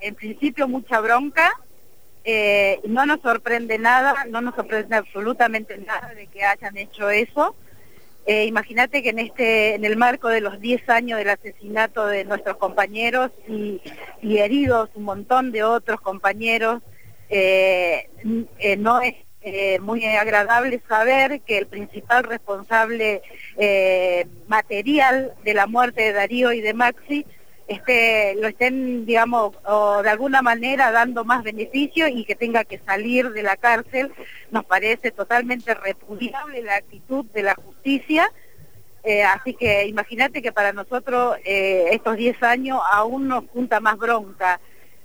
en principio mucha bronca. No nos sorprende nada, no nos sorprende absolutamente nada de que hayan hecho eso. Imagínate que en el marco de los 10 años del asesinato de nuestros compañeros y heridos un montón de otros compañeros, no es muy agradable saber que el principal responsable material de la muerte de Darío y de Maxi lo estén, digamos, o de alguna manera dando más beneficio y que tenga que salir de la cárcel. Nos parece totalmente repudiable la actitud de la justicia, así que imagínate que para nosotros estos 10 años aún nos junta más bronca.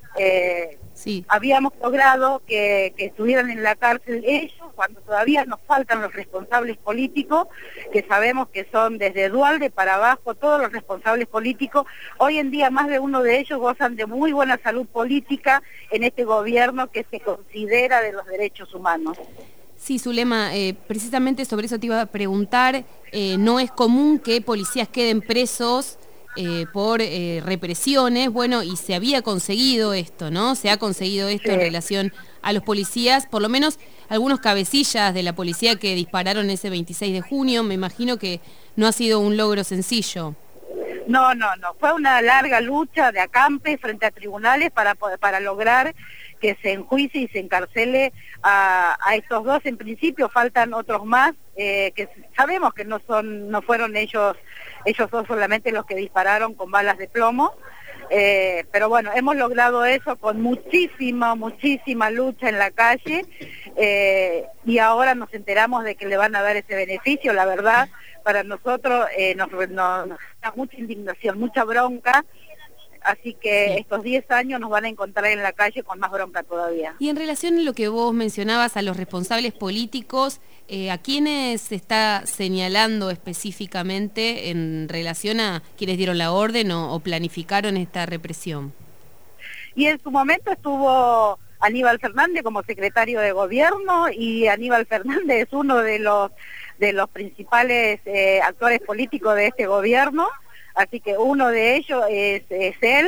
Sí. Habíamos logrado que estuvieran en la cárcel ellos, cuando todavía nos faltan los responsables políticos, que sabemos que son desde Duhalde para abajo, todos los responsables políticos. Hoy en día más de uno de ellos gozan de muy buena salud política en este gobierno que se considera de los derechos humanos. Sí, Zulema, precisamente sobre eso te iba a preguntar. No es común que policías queden presos por represiones, bueno, y se había conseguido esto, ¿no? Se ha conseguido esto en relación a los policías, por lo menos algunos cabecillas de la policía que dispararon ese 26 de junio, me imagino que no ha sido un logro sencillo. No, fue una larga lucha de acampe frente a tribunales para lograr que se enjuicie y se encarcele a estos dos. En principio faltan otros más, que sabemos que no fueron ellos dos solamente los que dispararon con balas de plomo, pero bueno, hemos logrado eso con muchísima lucha en la calle, y ahora nos enteramos de que le van a dar ese beneficio. La verdad, para nosotros nos da mucha indignación, mucha bronca. Así que estos 10 años nos van a encontrar en la calle con más bronca todavía. Y en relación a lo que vos mencionabas, a los responsables políticos, ¿a quiénes se está señalando específicamente en relación a quienes dieron la orden o planificaron esta represión? Y en su momento estuvo Aníbal Fernández como secretario de gobierno, y Aníbal Fernández es uno de los principales actores políticos de este gobierno. Así que uno de ellos es él.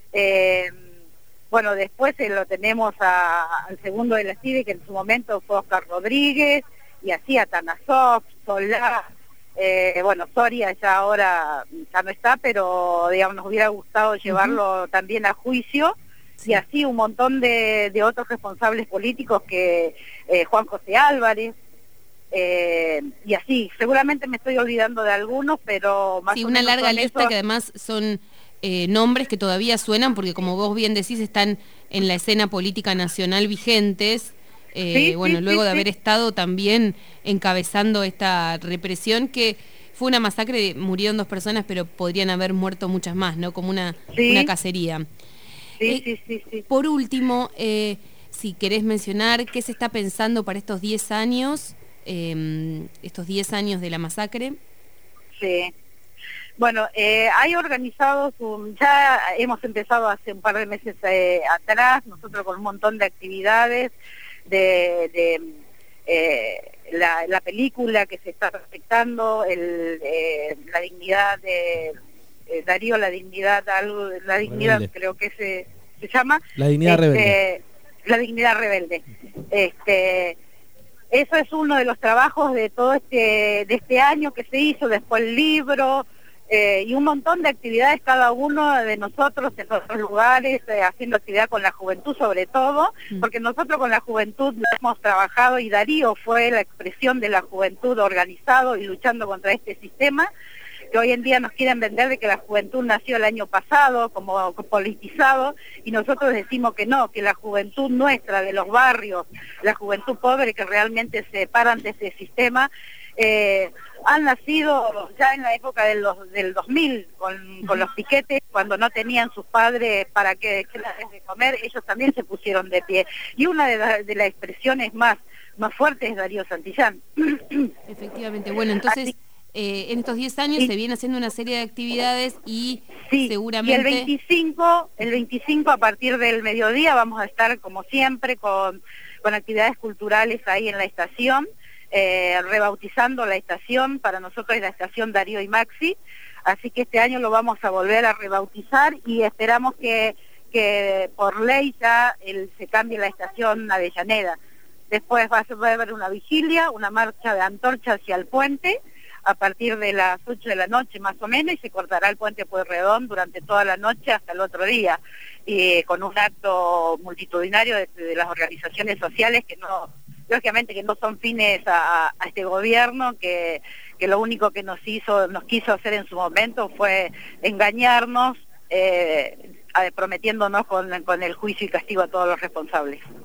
Bueno, después lo tenemos al segundo de la CIDE, que en su momento fue Oscar Rodríguez, y así Atanasov, Solá, bueno, Soria ya ahora ya no está, pero digamos nos hubiera gustado llevarlo también a juicio, y así un montón de otros responsables políticos que Juan José Álvarez, y así, seguramente me estoy olvidando de algunos, pero más o menos una larga lista esos... que además son nombres que todavía suenan, porque como vos bien decís, están en la escena política nacional vigentes, luego de haber estado también encabezando esta represión, que fue una masacre, murieron 2 personas, pero podrían haber muerto muchas más, ¿no? Como una cacería. Sí. Por último, si querés mencionar, ¿qué se está pensando para estos 10 años? Estos 10 años de la masacre. Sí. Bueno, hay organizados, ya hemos empezado hace un par de meses atrás, nosotros con un montón de actividades, la película que se está respetando, la dignidad de Darío, la dignidad rebelde. Creo que se llama. La dignidad rebelde. La dignidad rebelde. Eso es uno de los trabajos de todo de este año que se hizo, después el libro, y un montón de actividades cada uno de nosotros en otros lugares, haciendo actividad con la juventud sobre todo, porque nosotros con la juventud hemos trabajado, y Darío fue la expresión de la juventud organizado y luchando contra este sistema, que hoy en día nos quieren vender de que la juventud nació el año pasado como politizado, y nosotros decimos que no, que la juventud nuestra de los barrios, la juventud pobre que realmente se paran de ese sistema, han nacido ya en la época del 2000 con los piquetes, cuando no tenían sus padres para que darles de comer, ellos también se pusieron de pie, y una de las expresiones más fuertes es Darío Santillán. Efectivamente, bueno, entonces en estos 10 años se viene haciendo una serie de actividades y seguramente... Y el 25 a partir del mediodía vamos a estar como siempre con actividades culturales ahí en la estación, rebautizando la estación. Para nosotros es la estación Darío y Maxi, así que este año lo vamos a volver a rebautizar, y esperamos que que por ley ya se cambie la estación Avellaneda. Después va a haber una vigilia, una marcha de antorcha hacia el puente, a partir de las 8 de la noche más o menos, y se cortará el puente Pueyrredón durante toda la noche hasta el otro día, con un acto multitudinario de las organizaciones sociales que no, lógicamente que no son fines a este gobierno, que lo único que nos quiso hacer en su momento fue engañarnos, prometiéndonos con el juicio y castigo a todos los responsables.